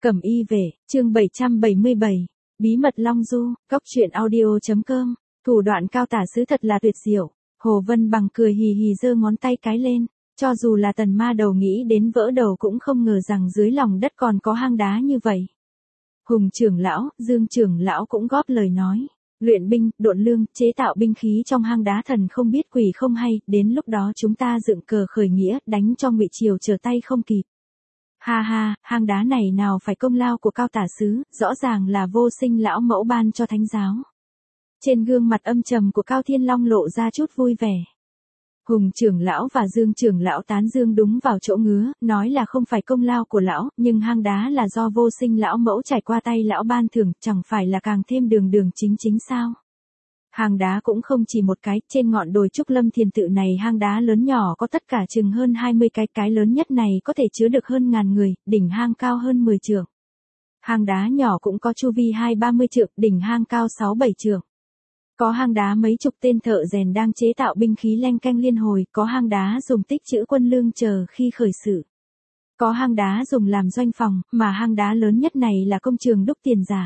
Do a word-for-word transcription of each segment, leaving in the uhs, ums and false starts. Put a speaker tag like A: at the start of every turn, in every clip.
A: Cẩm y về, chương bảy trăm bảy mươi bảy, bí mật Long Du, cóc truyện audio.com, thủ đoạn cao tả sứ thật là tuyệt diệu. Hồ Vân Bằng cười hì hì giơ ngón tay cái lên, cho dù là tần ma đầu nghĩ đến vỡ đầu cũng không ngờ rằng dưới lòng đất còn có hang đá như vậy. Hùng trưởng lão, Dương trưởng lão cũng góp lời nói, luyện binh, độn lương, chế tạo binh khí trong hang đá thần không biết quỷ không hay, đến lúc đó chúng ta dựng cờ khởi nghĩa, đánh cho Ngụy Triều trở tay không kịp. Ha ha, hang đá này nào phải công lao của cao tả sứ, rõ ràng là vô sinh lão mẫu ban cho thánh giáo. Trên gương mặt âm trầm của Cao Thiên Long lộ ra chút vui vẻ. Hùng trưởng lão và Dương trưởng lão tán dương đúng vào chỗ ngứa, nói là không phải công lao của lão, nhưng hang đá là do vô sinh lão mẫu trải qua tay lão ban thưởng, chẳng phải là càng thêm đường đường chính chính sao. Hang đá cũng không chỉ một cái, trên ngọn đồi Trúc Lâm Thiền Tự này hang đá lớn nhỏ có tất cả chừng hơn hai mươi cái, cái lớn nhất này có thể chứa được hơn ngàn người, đỉnh hang cao hơn mười trượng. Hang đá nhỏ cũng có chu vi hai ba mươi trượng, đỉnh hang cao sáu bảy trượng. Có hang đá mấy chục tên thợ rèn đang chế tạo binh khí leng keng liên hồi, có hang đá dùng tích trữ quân lương chờ khi khởi sự. Có hang đá dùng làm doanh phòng, mà hang đá lớn nhất này là công trường đúc tiền giả.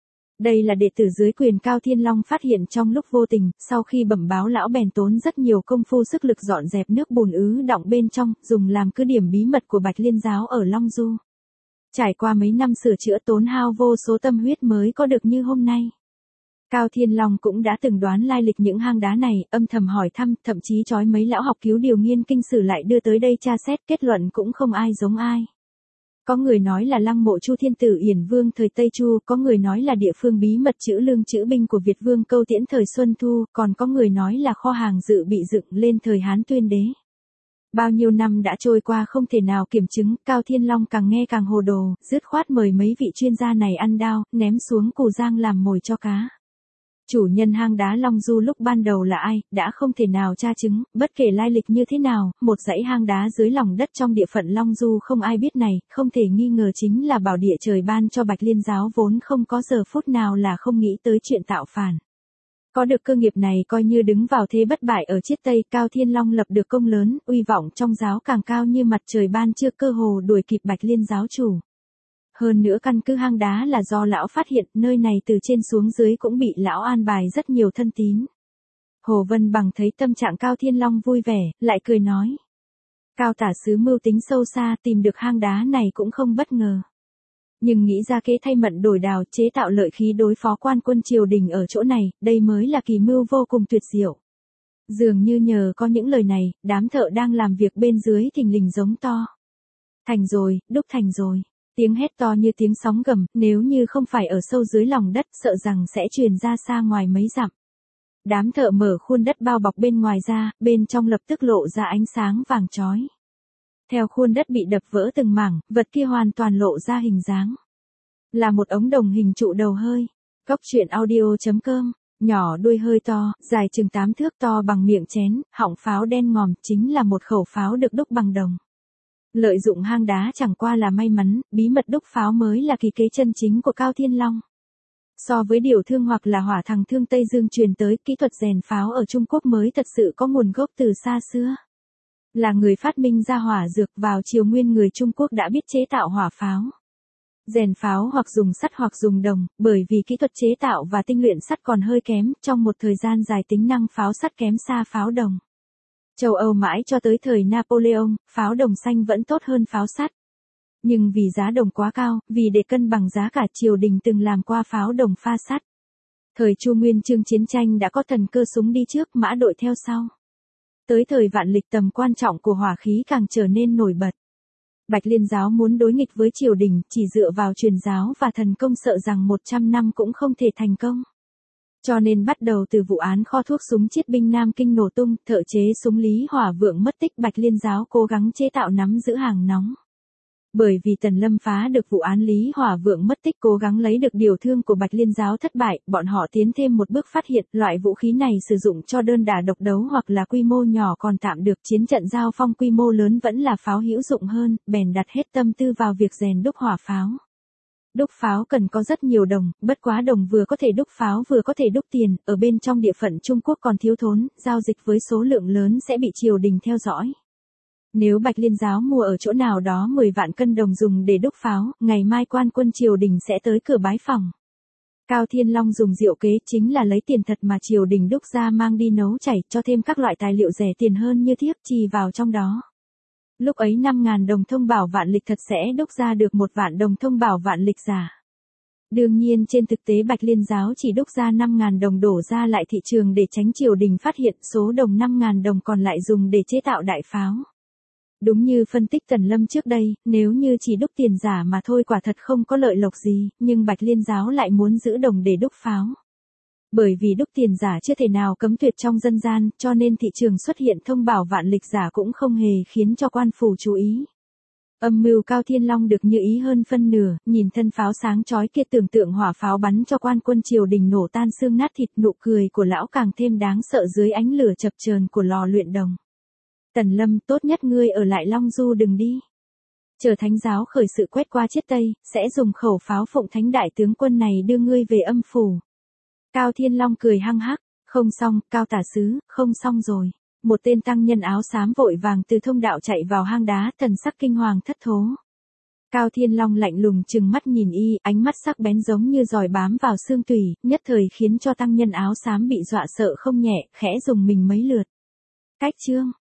A: Đây là đệ tử dưới quyền Cao Thiên Long phát hiện trong lúc vô tình, sau khi bẩm báo lão bèn tốn rất nhiều công phu sức lực dọn dẹp nước bùn ứ đọng bên trong, dùng làm cứ điểm bí mật của Bạch Liên giáo ở Long Du. Trải qua mấy năm sửa chữa tốn hao vô số tâm huyết mới có được như hôm nay. Cao Thiên Long cũng đã từng đoán lai lịch những hang đá này, âm thầm hỏi thăm, thậm chí trói mấy lão học cứu điều nghiên kinh sử lại đưa tới đây tra xét, kết luận cũng không ai giống ai. Có người nói là lăng mộ Chu Thiên Tử Yển Vương thời Tây Chu, có người nói là địa phương bí mật trữ lương trữ binh của Việt Vương Câu Tiễn thời Xuân Thu, còn có người nói là kho hàng dự bị dựng lên thời Hán Tuyên Đế. Bao nhiêu năm đã trôi qua không thể nào kiểm chứng, Cao Thiên Long càng nghe càng hồ đồ, dứt khoát mời mấy vị chuyên gia này ăn đao, ném xuống Cù Giang làm mồi cho cá. Chủ nhân hang đá Long Du lúc ban đầu là ai, đã không thể nào tra chứng, bất kể lai lịch như thế nào, một dãy hang đá dưới lòng đất trong địa phận Long Du không ai biết này, không thể nghi ngờ chính là bảo địa trời ban cho Bạch Liên giáo vốn không có giờ phút nào là không nghĩ tới chuyện tạo phản. Có được cơ nghiệp này coi như đứng vào thế bất bại ở Chiết Tây, Cao Thiên Long lập được công lớn, uy vọng trong giáo càng cao như mặt trời ban chưa cơ hồ đuổi kịp Bạch Liên giáo chủ. Hơn nữa căn cứ hang đá là do lão phát hiện, nơi này từ trên xuống dưới cũng bị lão an bài rất nhiều thân tín. Hồ Vân Bằng thấy tâm trạng Cao Thiên Long vui vẻ, lại cười nói. Cao tả sứ mưu tính sâu xa, tìm được hang đá này cũng không bất ngờ. Nhưng nghĩ ra kế thay mận đổi đào, chế tạo lợi khí đối phó quan quân triều đình ở chỗ này, đây mới là kỳ mưu vô cùng tuyệt diệu. Dường như nhờ có những lời này, đám thợ đang làm việc bên dưới thình lình giống to. Thành rồi, đúc thành rồi. Tiếng hét to như tiếng sóng gầm, nếu như không phải ở sâu dưới lòng đất, sợ rằng sẽ truyền ra xa ngoài mấy dặm. Đám thợ mở khuôn đất bao bọc bên ngoài ra, bên trong lập tức lộ ra ánh sáng vàng chói. Theo khuôn đất bị đập vỡ từng mảng, vật kia hoàn toàn lộ ra hình dáng. Là một ống đồng hình trụ đầu hơi. Cóc truyện audio.com, nhỏ đuôi hơi to, dài chừng tám thước to bằng miệng chén, họng pháo đen ngòm, chính là một khẩu pháo được đúc bằng đồng. Lợi dụng hang đá chẳng qua là may mắn, bí mật đúc pháo mới là kỳ kế chân chính của Cao Thiên Long. So với điều thương hoặc là hỏa thằng thương Tây Dương truyền tới, kỹ thuật rèn pháo ở Trung Quốc mới thật sự có nguồn gốc từ xa xưa. Là người phát minh ra hỏa dược, vào triều nguyên người Trung Quốc đã biết chế tạo hỏa pháo. Rèn pháo hoặc dùng sắt hoặc dùng đồng, bởi vì kỹ thuật chế tạo và tinh luyện sắt còn hơi kém, trong một thời gian dài tính năng pháo sắt kém xa pháo đồng. Châu Âu mãi cho tới thời Napoleon, pháo đồng xanh vẫn tốt hơn pháo sắt. Nhưng vì giá đồng quá cao, vì để cân bằng giá cả triều đình từng làm qua pháo đồng pha sắt. Thời Chu Nguyên Chương chiến tranh đã có thần cơ súng đi trước, mã đội theo sau. Tới thời Vạn Lịch tầm quan trọng của hỏa khí càng trở nên nổi bật. Bạch Liên giáo muốn đối nghịch với triều đình, chỉ dựa vào truyền giáo và thần công sợ rằng một trăm năm cũng không thể thành công. Cho nên bắt đầu từ vụ án kho thuốc súng chiết binh Nam Kinh nổ tung, thợ chế súng Lý Hỏa Vượng mất tích, Bạch Liên giáo cố gắng chế tạo nắm giữ hàng nóng. Bởi vì Tần Lâm phá được vụ án Lý Hỏa Vượng mất tích, cố gắng lấy được điều thương của Bạch Liên giáo thất bại, bọn họ tiến thêm một bước phát hiện loại vũ khí này sử dụng cho đơn đả độc đấu hoặc là quy mô nhỏ còn tạm được, chiến trận giao phong quy mô lớn vẫn là pháo hữu dụng hơn, bèn đặt hết tâm tư vào việc rèn đúc hỏa pháo. Đúc pháo cần có rất nhiều đồng, bất quá đồng vừa có thể đúc pháo vừa có thể đúc tiền, ở bên trong địa phận Trung Quốc còn thiếu thốn, giao dịch với số lượng lớn sẽ bị triều đình theo dõi. Nếu Bạch Liên giáo mua ở chỗ nào đó mười vạn cân đồng dùng để đúc pháo, ngày mai quan quân triều đình sẽ tới cửa bái phỏng. Cao Thiên Long dùng diệu kế chính là lấy tiền thật mà triều đình đúc ra mang đi nấu chảy, cho thêm các loại tài liệu rẻ tiền hơn như thiếp trì vào trong đó. Lúc ấy năm ngàn đồng thông bảo vạn lịch thật sẽ đúc ra được một vạn đồng thông bảo vạn lịch giả. Đương nhiên trên thực tế Bạch Liên giáo chỉ đúc ra năm ngàn đồng đổ ra lại thị trường để tránh triều đình phát hiện, số đồng năm ngàn đồng còn lại dùng để chế tạo đại pháo. Đúng như phân tích Tần Lâm trước đây, nếu như chỉ đúc tiền giả mà thôi quả thật không có lợi lộc gì, nhưng Bạch Liên giáo lại muốn giữ đồng để đúc pháo. Bởi vì đúc tiền giả chưa thể nào cấm tuyệt trong dân gian, cho nên thị trường xuất hiện thông bảo vạn lịch giả cũng không hề khiến cho quan phủ chú ý. Âm mưu Cao Thiên Long được như ý hơn phân nửa, nhìn thân pháo sáng chói kia tưởng tượng hỏa pháo bắn cho quan quân triều đình nổ tan xương nát thịt, nụ cười của lão càng thêm đáng sợ dưới ánh lửa chập chờn của lò luyện đồng. Tần Lâm, tốt nhất ngươi ở lại Long Du đừng đi. Chờ thánh giáo khởi sự quét qua chiết Tây, sẽ dùng khẩu pháo phụng thánh đại tướng quân này đưa ngươi về âm phủ. Cao Thiên Long cười hăng hắc, không xong, Cao tả sứ, không xong rồi. Một tên tăng nhân áo xám vội vàng từ thông đạo chạy vào hang đá, thần sắc kinh hoàng thất thố. Cao Thiên Long lạnh lùng trừng mắt nhìn y, ánh mắt sắc bén giống như giòi bám vào xương tủy, nhất thời khiến cho tăng nhân áo xám bị dọa sợ không nhẹ, khẽ dùng mình mấy lượt. Cách chương